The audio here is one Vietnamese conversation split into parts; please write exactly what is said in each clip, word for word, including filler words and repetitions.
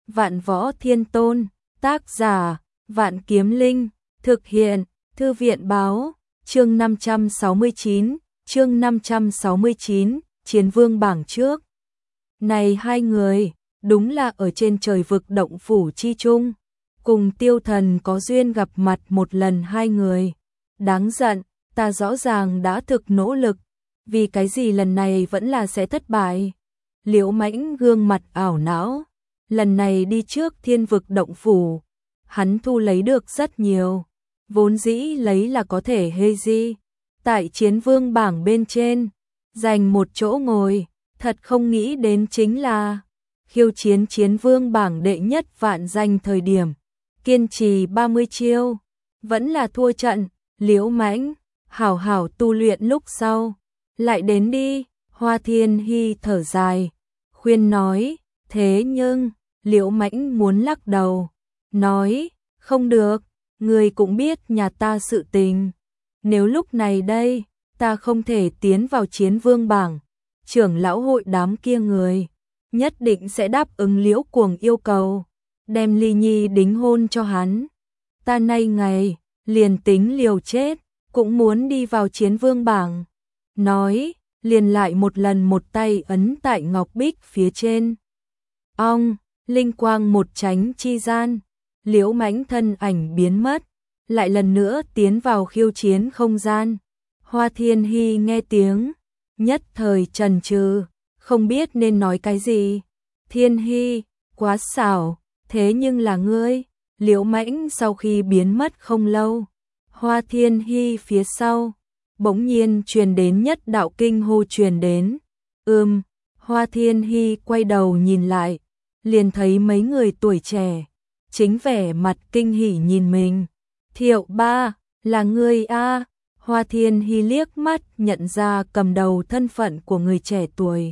Vạn Võ Thiên Tôn, tác giả, Vạn Kiếm Linh, thực hiện, Thư viện báo, chương năm trăm sáu mươi chín, chương năm trăm sáu mươi chín, Chiến Vương bảng trước. Này hai người, đúng là ở trên trời vực động phủ chi chung, cùng Tiêu Thần có duyên gặp mặt một lần hai người. Đáng giận, ta rõ ràng đã thực nỗ lực, vì cái gì lần này vẫn là sẽ thất bại. Liễu Mãnh gương mặt ảo não, lần này đi trước thiên vực động phủ, hắn thu lấy được rất nhiều, vốn dĩ lấy là có thể hê di, tại Chiến Vương bảng bên trên, dành một chỗ ngồi, thật không nghĩ đến chính là khiêu chiến Chiến Vương bảng đệ nhất vạn danh thời điểm, kiên trì ba mươi chiêu, vẫn là thua trận. Liễu Mãnh, hảo hảo tu luyện lúc sau, lại đến đi. Hoa Thiên Hy thở dài, khuyên nói, thế nhưng, Liễu Mãnh muốn lắc đầu, nói, không được, người cũng biết nhà ta sự tình. Nếu lúc này đây, ta không thể tiến vào Chiến Vương bảng, trưởng lão hội đám kia người, nhất định sẽ đáp ứng Liễu Cuồng yêu cầu, đem Ly Nhi đính hôn cho hắn. Ta nay ngày, liền tính liều chết, cũng muốn đi vào Chiến Vương bảng. Nói, liền lại một lần một tay ấn tại ngọc bích phía trên. Ong, linh quang một tránh chi gian, Liễu Mãnh thân ảnh biến mất, lại lần nữa tiến vào khiêu chiến không gian. Hoa Thiên Hy nghe tiếng, nhất thời chần chừ, không biết nên nói cái gì. Thiên Hy, quá xảo, thế nhưng là ngươi. Liễu Mãnh sau khi biến mất không lâu, Hoa Thiên Hy phía sau, bỗng nhiên truyền đến nhất đạo kinh hô truyền đến. Ừm, Hoa Thiên Hy quay đầu nhìn lại, liền thấy mấy người tuổi trẻ, chính vẻ mặt kinh hỉ nhìn mình. Thiệu Ba, là ngươi a? Hoa Thiên Hy liếc mắt nhận ra cầm đầu thân phận của người trẻ tuổi.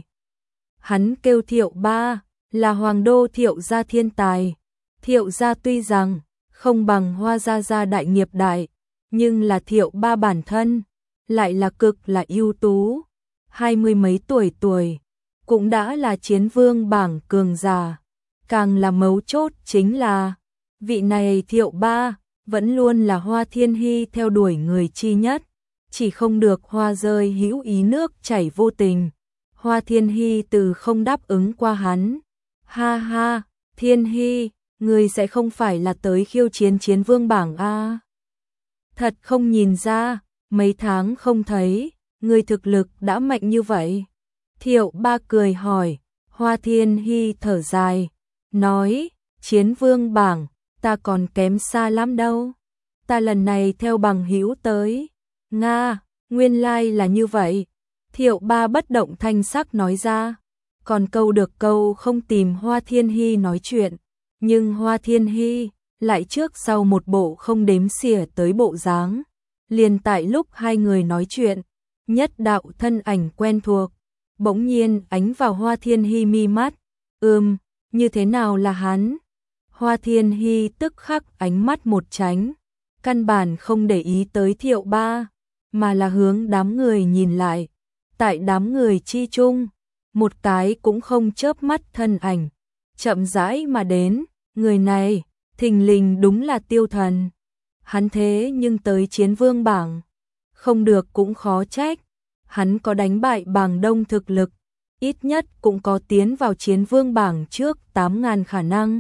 Hắn kêu Thiệu Ba, là hoàng đô Thiệu gia thiên tài. Thiệu gia tuy rằng không bằng Hoa gia gia đại nghiệp đại, nhưng là Thiệu Ba bản thân lại là cực là ưu tú, hai mươi mấy tuổi tuổi, cũng đã là Chiến Vương bảng cường giả. Càng là mấu chốt chính là, vị này Thiệu Ba vẫn luôn là Hoa Thiên Hy theo đuổi người chi nhất, chỉ không được hoa rơi hữu ý nước chảy vô tình. Hoa Thiên Hy từ không đáp ứng qua hắn. Ha ha, Thiên Hy, ngươi sẽ không phải là tới khiêu chiến Chiến Vương bảng a? Thật không nhìn ra, mấy tháng không thấy, ngươi thực lực đã mạnh như vậy. Thiệu Ba cười hỏi. Hoa Thiên Hy thở dài, nói, Chiến Vương bảng, ta còn kém xa lắm đâu. Ta lần này theo bằng hữu tới. Nga, nguyên lai là như vậy. Thiệu Ba bất động thanh sắc nói ra, còn câu được câu không tìm Hoa Thiên Hy nói chuyện. Nhưng Hoa Thiên Hy lại trước sau một bộ không đếm xỉa tới bộ dáng. Liền tại lúc hai người nói chuyện, nhất đạo thân ảnh quen thuộc bỗng nhiên ánh vào Hoa Thiên Hy mi mắt. Ừm, như thế nào là hắn? Hoa Thiên Hy tức khắc ánh mắt một tránh, căn bản không để ý tới Thiệu Ba, mà là hướng đám người nhìn lại. Tại đám người chi chung, một cái cũng không chớp mắt thân ảnh chậm rãi mà đến. Người này, thình lình đúng là Tiêu Thần. Hắn thế nhưng tới Chiến Vương bảng, không được cũng khó trách. Hắn có đánh bại Bàng Đông thực lực, ít nhất cũng có tiến vào Chiến Vương bảng trước tám ngàn khả năng.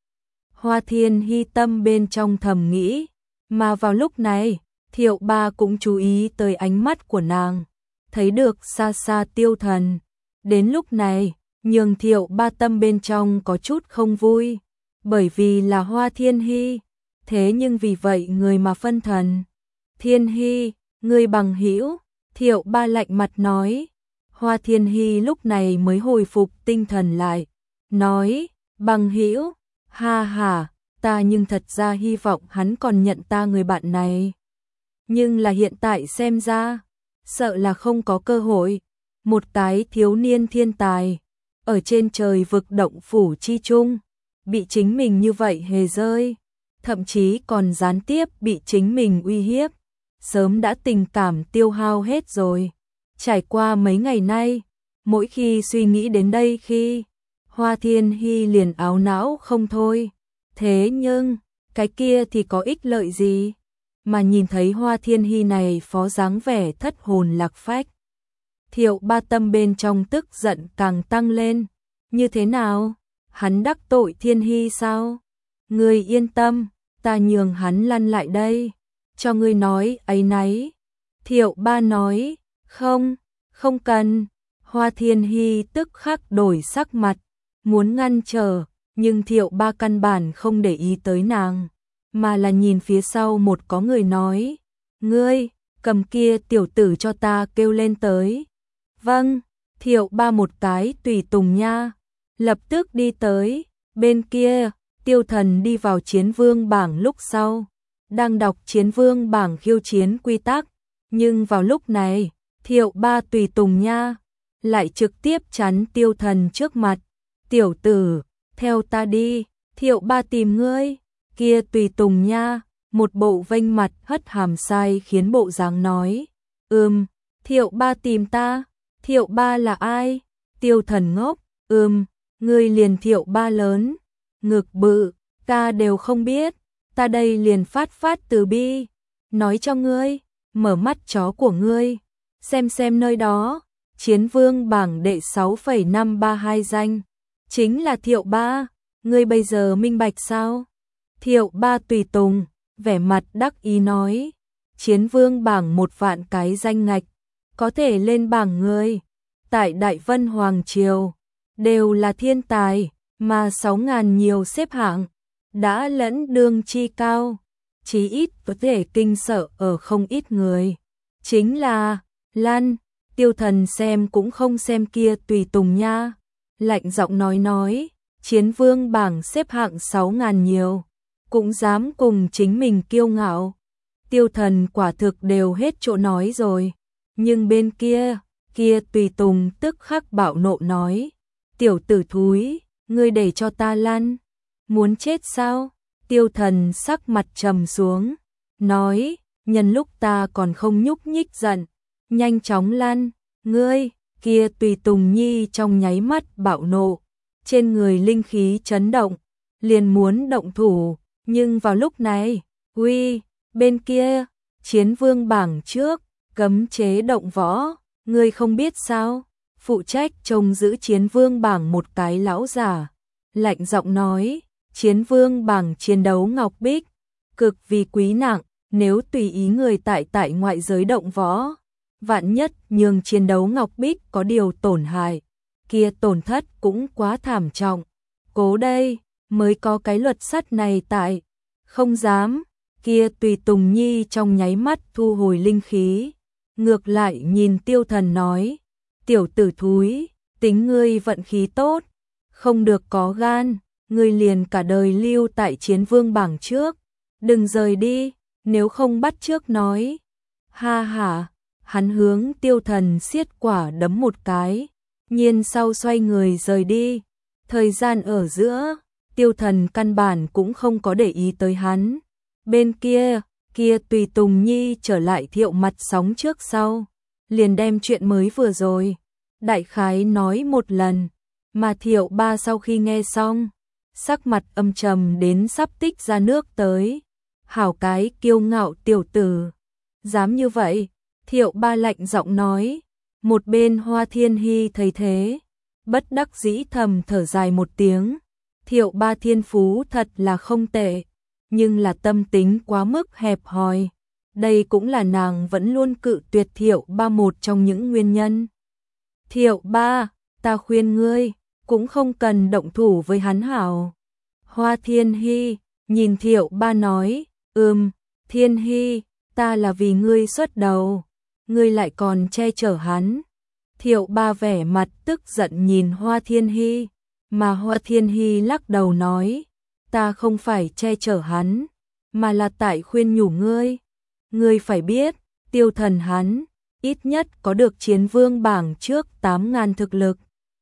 Hoa Thiên Hy tâm bên trong thầm nghĩ, mà vào lúc này, Thiệu Ba cũng chú ý tới ánh mắt của nàng, thấy được xa xa Tiêu Thần. Đến lúc này, nhường Thiệu Ba tâm bên trong có chút không vui. Bởi vì là Hoa Thiên Hy, thế nhưng vì vậy người mà phân thần. Thiên Hy, ngươi bằng hữu. Thiệu Ba lạnh mặt nói. Hoa Thiên Hy lúc này mới hồi phục tinh thần lại, nói, bằng hữu, ha ha, ta nhưng thật ra hy vọng hắn còn nhận ta người bạn này. Nhưng là hiện tại xem ra, sợ là không có cơ hội. Một cái thiếu niên thiên tài, ở trên trời vực động phủ chi chung, bị chính mình như vậy hề rơi, thậm chí còn gián tiếp bị chính mình uy hiếp, sớm đã tình cảm tiêu hao hết rồi. Trải qua mấy ngày nay, mỗi khi suy nghĩ đến đây khi, Hoa Thiên Hy liền áo não không thôi. Thế nhưng, cái kia thì có ích lợi gì? Mà nhìn thấy Hoa Thiên Hy này phó dáng vẻ thất hồn lạc phách. Thiệu Ba tâm bên trong tức giận càng tăng lên. Như thế nào? Hắn đắc tội Thiên Hy sao? Ngươi yên tâm, ta nhường hắn lăn lại đây. Cho ngươi nói ấy nấy. Thiệu Ba nói, không, không cần. Hoa Thiên Hy tức khắc đổi sắc mặt, muốn ngăn trở, nhưng Thiệu Ba căn bản không để ý tới nàng, mà là nhìn phía sau một có người nói, ngươi, cầm kia tiểu tử cho ta kêu lên tới. Vâng, Thiệu Ba một cái tùy tùng nha, lập tức đi tới, bên kia, Tiêu Thần đi vào chiến vương bảng lúc sau, đang đọc chiến vương bảng khiêu chiến quy tắc, nhưng vào lúc này, Thiệu Ba tùy tùng nha, lại trực tiếp chắn Tiêu Thần trước mặt. Tiểu tử, theo ta đi, Thiệu Ba tìm ngươi, kia tùy tùng nha, một bộ vênh mặt hất hàm sai khiến bộ dáng nói. Ừm, Thiệu Ba tìm ta, Thiệu Ba là ai? Tiêu Thần ngốc, ừm, ngươi liền Thiệu Ba lớn, ngực bự, ta đều không biết, ta đây liền phát phát từ bi, nói cho ngươi, mở mắt chó của ngươi, xem xem nơi đó, chiến vương bảng đệ sáu phẩy năm ba hai danh, chính là Thiệu Ba, ngươi bây giờ minh bạch sao? Thiệu Ba tùy tùng, vẻ mặt đắc ý nói, chiến vương bảng một vạn cái danh ngạch, có thể lên bảng người, tại Đại Vân Hoàng Triều, đều là thiên tài, mà sáu ngàn nhiều xếp hạng, đã lẫn đương chi cao, chí ít có thể kinh sợ ở không ít người. Chính là, Lan, Tiêu Thần xem cũng không xem kia tùy tùng nha, lạnh giọng nói nói, chiến vương bảng xếp hạng sáu ngàn nhiều, cũng dám cùng chính mình kiêu ngạo. Tiêu Thần quả thực đều hết chỗ nói rồi, nhưng bên kia, kia tùy tùng tức khắc bạo nộ nói, tiểu tử thúi, ngươi để cho ta lăn, muốn chết sao? Tiêu Thần sắc mặt trầm xuống, nói, nhân lúc ta còn không nhúc nhích giận, nhanh chóng lăn, ngươi, kia tùy tùng nhi trong nháy mắt bạo nộ, trên người linh khí chấn động, liền muốn động thủ, nhưng vào lúc này, uy, bên kia, chiến vương bảng trước, cấm chế động võ, ngươi không biết sao? Phụ trách trông giữ chiến vương bảng một cái lão giả, lạnh giọng nói, chiến vương bảng chiến đấu ngọc bích, cực vì quý nặng, nếu tùy ý người tại tại ngoại giới động võ, vạn nhất nhường chiến đấu ngọc bích có điều tổn hại, kia tổn thất cũng quá thảm trọng. Cố đây, mới có cái luật sắt này tại, không dám, kia tùy tùng nhi trong nháy mắt thu hồi linh khí, ngược lại nhìn Tiêu Thần nói, tiểu tử thúi, tính ngươi vận khí tốt, không được có gan, ngươi liền cả đời lưu tại chiến vương bảng trước, đừng rời đi, nếu không bắt trước nói. Ha ha, hắn hướng Tiêu Thần xiết quả đấm một cái, nhiên sau xoay người rời đi. Thời gian ở giữa, Tiêu Thần căn bản cũng không có để ý tới hắn. Bên kia, kia tùy tùng nhi trở lại Thiệu mặt sóng trước sau, liền đem chuyện mới vừa rồi, đại khái nói một lần, mà Thiệu Ba sau khi nghe xong, sắc mặt âm trầm đến sắp tích ra nước tới. Hảo cái kiêu ngạo tiểu tử, dám như vậy, Thiệu Ba lạnh giọng nói. Một bên Hoa Thiên Hy thấy thế, bất đắc dĩ thầm thở dài một tiếng. Thiệu Ba thiên phú thật là không tệ, nhưng là tâm tính quá mức hẹp hòi. Đây cũng là nàng vẫn luôn cự tuyệt Thiệu Ba một trong những nguyên nhân. Thiệu Ba, ta khuyên ngươi, cũng không cần động thủ với hắn hảo. Hoa Thiên Hy, nhìn Thiệu Ba nói, ừm, Thiên Hy, ta là vì ngươi xuất đầu, ngươi lại còn che chở hắn. Thiệu Ba vẻ mặt tức giận nhìn Hoa Thiên Hy, mà Hoa Thiên Hy lắc đầu nói, ta không phải che chở hắn, mà là tại khuyên nhủ ngươi. Ngươi phải biết, Tiêu Thần hắn, ít nhất có được chiến vương bảng trước tám ngàn thực lực.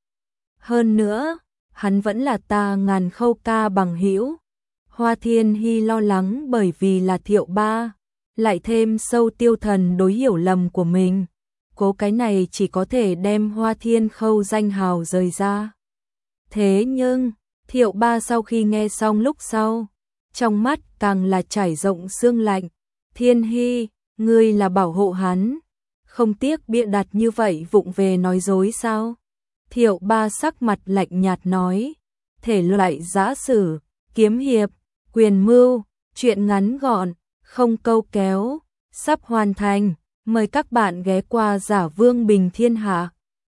Hơn nữa, hắn vẫn là ta ngàn khâu ca bằng hữu. Hoa Thiên Hy lo lắng bởi vì là Thiệu Ba, lại thêm sâu Tiêu Thần đối hiểu lầm của mình. Cố cái này chỉ có thể đem Hoa Thiên Khâu danh hào rời ra. Thế nhưng, Thiệu Ba sau khi nghe xong lúc sau, trong mắt càng là trải rộng sương lạnh. Thiên Hy, ngươi là bảo hộ hắn, không tiếc bịa đặt như vậy vụng về nói dối sao? Thiệu Ba sắc mặt lạnh nhạt nói, thể loại giã sử, kiếm hiệp, quyền mưu, chuyện ngắn gọn, không câu kéo, sắp hoàn thành, mời các bạn ghé qua Giả Vương Bình Thiên Hạ.